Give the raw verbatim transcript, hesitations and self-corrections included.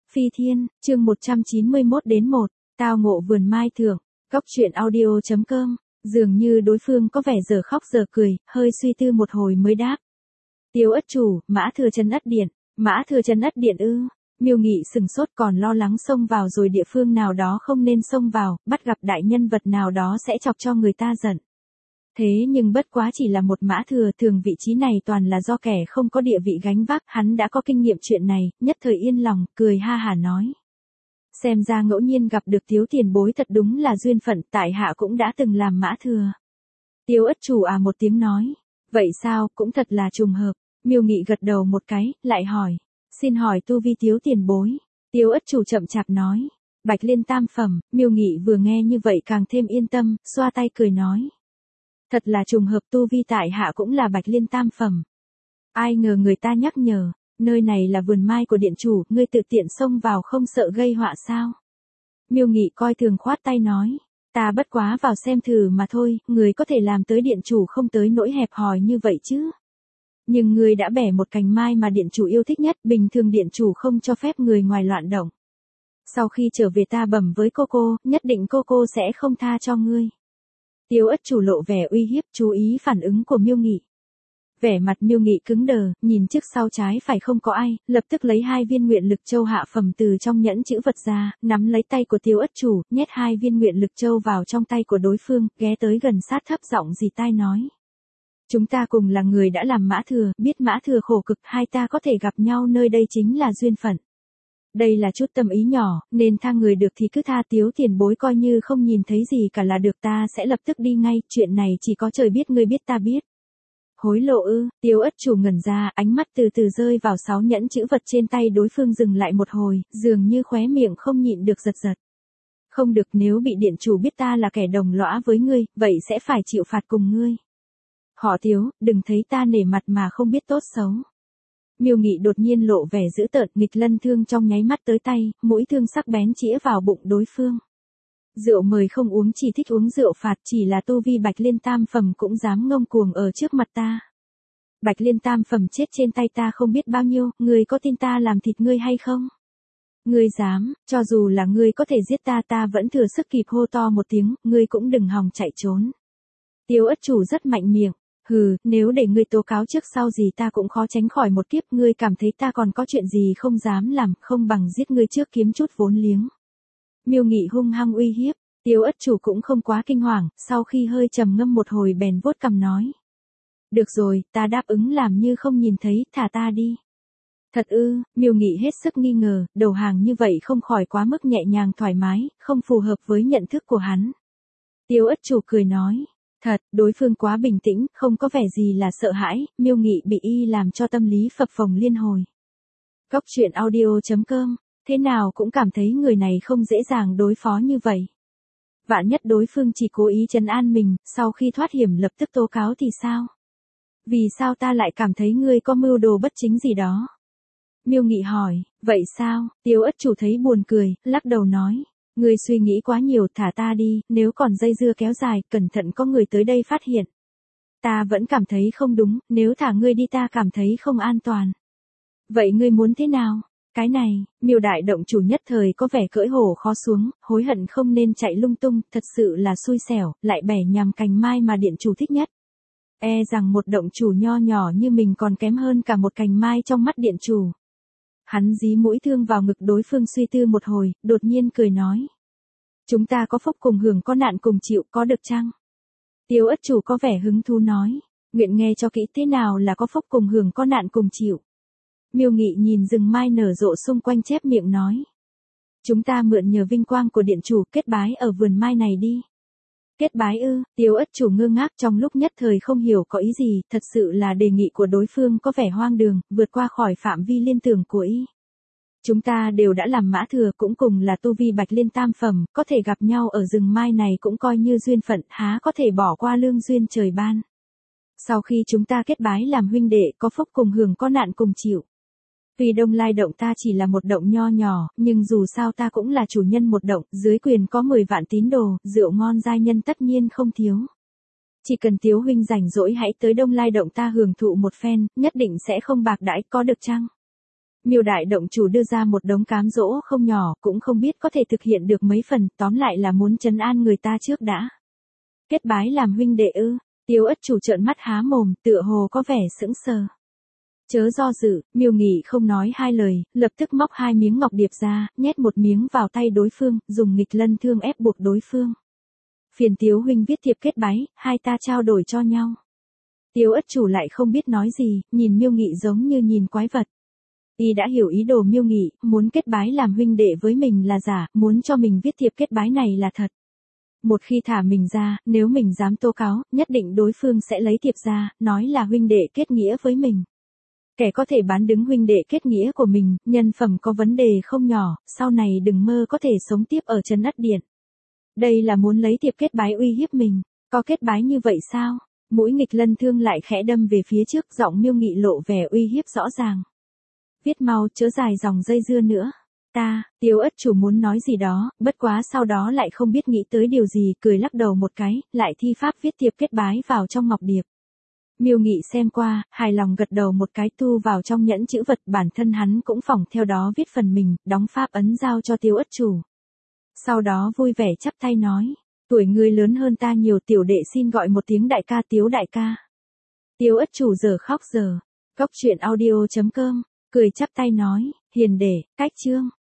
Phi Thiên, chương một trăm chín mươi mốt đến một, tao ngộ vườn mai thượng, góc truyện audio chấm com, dường như đối phương có vẻ giờ khóc giờ cười, hơi suy tư một hồi mới đáp. Tiếu ất chủ, Mã Thừa Trấn ất điện, Mã Thừa Trấn ất điện ư, Miêu Nghị sừng sốt còn lo lắng xông vào rồi địa phương nào đó không nên xông vào, bắt gặp đại nhân vật nào đó sẽ chọc cho người ta giận. Thế nhưng bất quá chỉ là một Mã Thừa, thường vị trí này toàn là do kẻ không có địa vị gánh vác, hắn đã có kinh nghiệm chuyện này, nhất thời yên lòng, cười ha hả nói. Xem ra ngẫu nhiên gặp được Tiếu tiền bối thật đúng là duyên phận, tại hạ cũng đã từng làm Mã Thừa. Tiếu ất chủ à một tiếng nói, vậy sao, cũng thật là trùng hợp. Miêu Nghị gật đầu một cái, lại hỏi, xin hỏi tu vi Tiếu tiền bối. Tiếu ất chủ chậm chạp nói, Bạch Liên tam phẩm. Miêu Nghị vừa nghe như vậy càng thêm yên tâm, xoa tay cười nói. Thật là trùng hợp, tu vi tại hạ cũng là Bạch Liên tam phẩm. Ai ngờ người ta nhắc nhở, nơi này là vườn mai của điện chủ, ngươi tự tiện xông vào không sợ gây họa sao? Miêu Nghị coi thường khoát tay nói, ta bất quá vào xem thử mà thôi, người có thể làm tới điện chủ không tới nỗi hẹp hòi như vậy chứ. Nhưng ngươi đã bẻ một cành mai mà điện chủ yêu thích nhất, bình thường điện chủ không cho phép người ngoài loạn động. Sau khi trở về ta bẩm với cô cô, nhất định cô cô sẽ không tha cho ngươi. Tiếu ất chủ lộ vẻ uy hiếp, chú ý phản ứng của Miêu Nghị. Vẻ mặt Miêu Nghị cứng đờ, nhìn trước sau trái phải không có ai, lập tức lấy hai viên nguyện lực châu hạ phẩm từ trong nhẫn chữ vật ra, nắm lấy tay của Tiếu ất chủ, nhét hai viên nguyện lực châu vào trong tay của đối phương, ghé tới gần sát thấp giọng dì tai nói. Chúng ta cùng là người đã làm Mã Thừa, biết Mã Thừa khổ cực, hai ta có thể gặp nhau nơi đây chính là duyên phận. Đây là chút tâm ý nhỏ, nên tha người được thì cứ tha, Tiếu tiền bối coi như không nhìn thấy gì cả là được, ta sẽ lập tức đi ngay, chuyện này chỉ có trời biết ngươi biết ta biết. Hối lộ ư? Tiếu ất chủ ngẩn ra, ánh mắt từ từ rơi vào sáu nhẫn chữ vật trên tay đối phương, dừng lại một hồi, dường như khóe miệng không nhịn được giật giật. Không được, nếu bị điện chủ biết ta là kẻ đồng lõa với ngươi, vậy sẽ phải chịu phạt cùng ngươi. Họ Tiếu, đừng thấy ta nể mặt mà không biết tốt xấu. Miêu Nghị đột nhiên lộ vẻ dữ tợn, nghịch lân thương trong nháy mắt tới tay, mũi thương sắc bén chĩa vào bụng đối phương. Rượu mời không uống, chỉ thích uống rượu phạt, chỉ là tu vi Bạch Liên tam phẩm cũng dám ngông cuồng ở trước mặt ta. Bạch Liên tam phẩm chết trên tay ta không biết bao nhiêu, ngươi có tin ta làm thịt ngươi hay không? Ngươi dám, cho dù là ngươi có thể giết ta, ta vẫn thừa sức kịp hô to một tiếng, ngươi cũng đừng hòng chạy trốn. Tiếu ất chủ rất mạnh miệng. Hừ, nếu để ngươi tố cáo trước sau gì ta cũng khó tránh khỏi một kiếp, ngươi cảm thấy ta còn có chuyện gì không dám làm, không bằng giết ngươi trước kiếm chút vốn liếng. Miêu Nghị hung hăng uy hiếp, Tiếu ất chủ cũng không quá kinh hoàng, sau khi hơi trầm ngâm một hồi bèn vuốt cằm nói. Được rồi, ta đáp ứng làm như không nhìn thấy, thả ta đi. Thật ư? Miêu Nghị hết sức nghi ngờ, đầu hàng như vậy không khỏi quá mức nhẹ nhàng thoải mái, không phù hợp với nhận thức của hắn. Tiếu ất chủ cười nói. Thật, đối phương quá bình tĩnh, không có vẻ gì là sợ hãi, Miêu Nghị bị y làm cho tâm lý phập phồng liên hồi. Góc truyện audio chấm com, thế nào cũng cảm thấy người này không dễ dàng đối phó như vậy. Vạn nhất đối phương chỉ cố ý trấn an mình, sau khi thoát hiểm lập tức tố cáo thì sao? Vì sao ta lại cảm thấy ngươi có mưu đồ bất chính gì đó? Miêu Nghị hỏi, vậy sao? Tiếu ất chủ thấy buồn cười, lắc đầu nói. Ngươi suy nghĩ quá nhiều, thả ta đi, nếu còn dây dưa kéo dài, cẩn thận có người tới đây phát hiện. Ta vẫn cảm thấy không đúng, nếu thả ngươi đi ta cảm thấy không an toàn. Vậy ngươi muốn thế nào? Cái này, Miêu đại động chủ nhất thời có vẻ cưỡi hổ khó xuống, hối hận không nên chạy lung tung, thật sự là xui xẻo, lại bẻ nhằm cành mai mà điện chủ thích nhất. E rằng một động chủ nho nhỏ như mình còn kém hơn cả một cành mai trong mắt điện chủ. Hắn dí mũi thương vào ngực đối phương suy tư một hồi, đột nhiên cười nói. Chúng ta có phúc cùng hưởng, có nạn cùng chịu, có được chăng? Tiếu ất chủ có vẻ hứng thú nói, nguyện nghe cho kỹ, thế nào là có phúc cùng hưởng, có nạn cùng chịu. Miêu Nghị nhìn rừng mai nở rộ xung quanh chép miệng nói. Chúng ta mượn nhờ vinh quang của điện chủ, kết bái ở vườn mai này đi. Kết bái ư? Tiếu ất chủ ngơ ngác trong lúc nhất thời không hiểu có ý gì, thật sự là đề nghị của đối phương có vẻ hoang đường, vượt qua khỏi phạm vi liên tưởng của y. Chúng ta đều đã làm Mã Thừa, cũng cùng là tu vi Bạch Liên tam phẩm, có thể gặp nhau ở rừng mai này cũng coi như duyên phận, há có thể bỏ qua lương duyên trời ban. Sau khi chúng ta kết bái làm huynh đệ, có phúc cùng hưởng, có nạn cùng chịu. Vì Đông Lai động ta chỉ là một động nho nhỏ, nhưng dù sao ta cũng là chủ nhân một động, dưới quyền có mười vạn tín đồ, rượu ngon giai nhân tất nhiên không thiếu. Chỉ cần Tiếu huynh rảnh rỗi hãy tới Đông Lai động ta hưởng thụ một phen, nhất định sẽ không bạc đãi, có được chăng? Miêu đại động chủ đưa ra một đống cám dỗ không nhỏ, cũng không biết có thể thực hiện được mấy phần, tóm lại là muốn trấn an người ta trước đã. Kết bái làm huynh đệ ư? Tiếu ất chủ trợn mắt há mồm, tựa hồ có vẻ sững sờ. Chớ do dự, Miêu Nghị không nói hai lời, lập tức móc hai miếng ngọc điệp ra, nhét một miếng vào tay đối phương, dùng nghịch lân thương ép buộc đối phương. Phiền Tiếu huynh viết thiệp kết bái, hai ta trao đổi cho nhau. Tiếu ất chủ lại không biết nói gì, nhìn Miêu Nghị giống như nhìn quái vật. Y đã hiểu ý đồ Miêu Nghị, muốn kết bái làm huynh đệ với mình là giả, muốn cho mình viết thiệp kết bái này là thật. Một khi thả mình ra, nếu mình dám tố cáo, nhất định đối phương sẽ lấy thiệp ra, nói là huynh đệ kết nghĩa với mình. Kẻ có thể bán đứng huynh đệ kết nghĩa của mình, nhân phẩm có vấn đề không nhỏ, sau này đừng mơ có thể sống tiếp ở Trấn Ất Điện. Đây là muốn lấy thiệp kết bái uy hiếp mình, có kết bái như vậy sao? Mũi nghịch lân thương lại khẽ đâm về phía trước, giọng Miêu Nghị lộ vẻ uy hiếp rõ ràng. Viết mau, chớ dài dòng dây dưa nữa. Ta, Tiếu ất chủ muốn nói gì đó, bất quá sau đó lại không biết nghĩ tới điều gì, cười lắc đầu một cái, lại thi pháp viết thiệp kết bái vào trong ngọc điệp. Miêu Nghị xem qua, hài lòng gật đầu một cái, thu vào trong nhẫn chữ vật, bản thân hắn cũng phỏng theo đó viết phần mình, đóng pháp ấn giao cho Tiếu ất chủ. Sau đó vui vẻ chắp tay nói, tuổi người lớn hơn ta nhiều, tiểu đệ xin gọi một tiếng đại ca, Tiếu đại ca. Tiếu ất chủ giờ khóc giờ, Cốc truyện audio chấm com, cười chắp tay nói, hiền đệ, cách chương.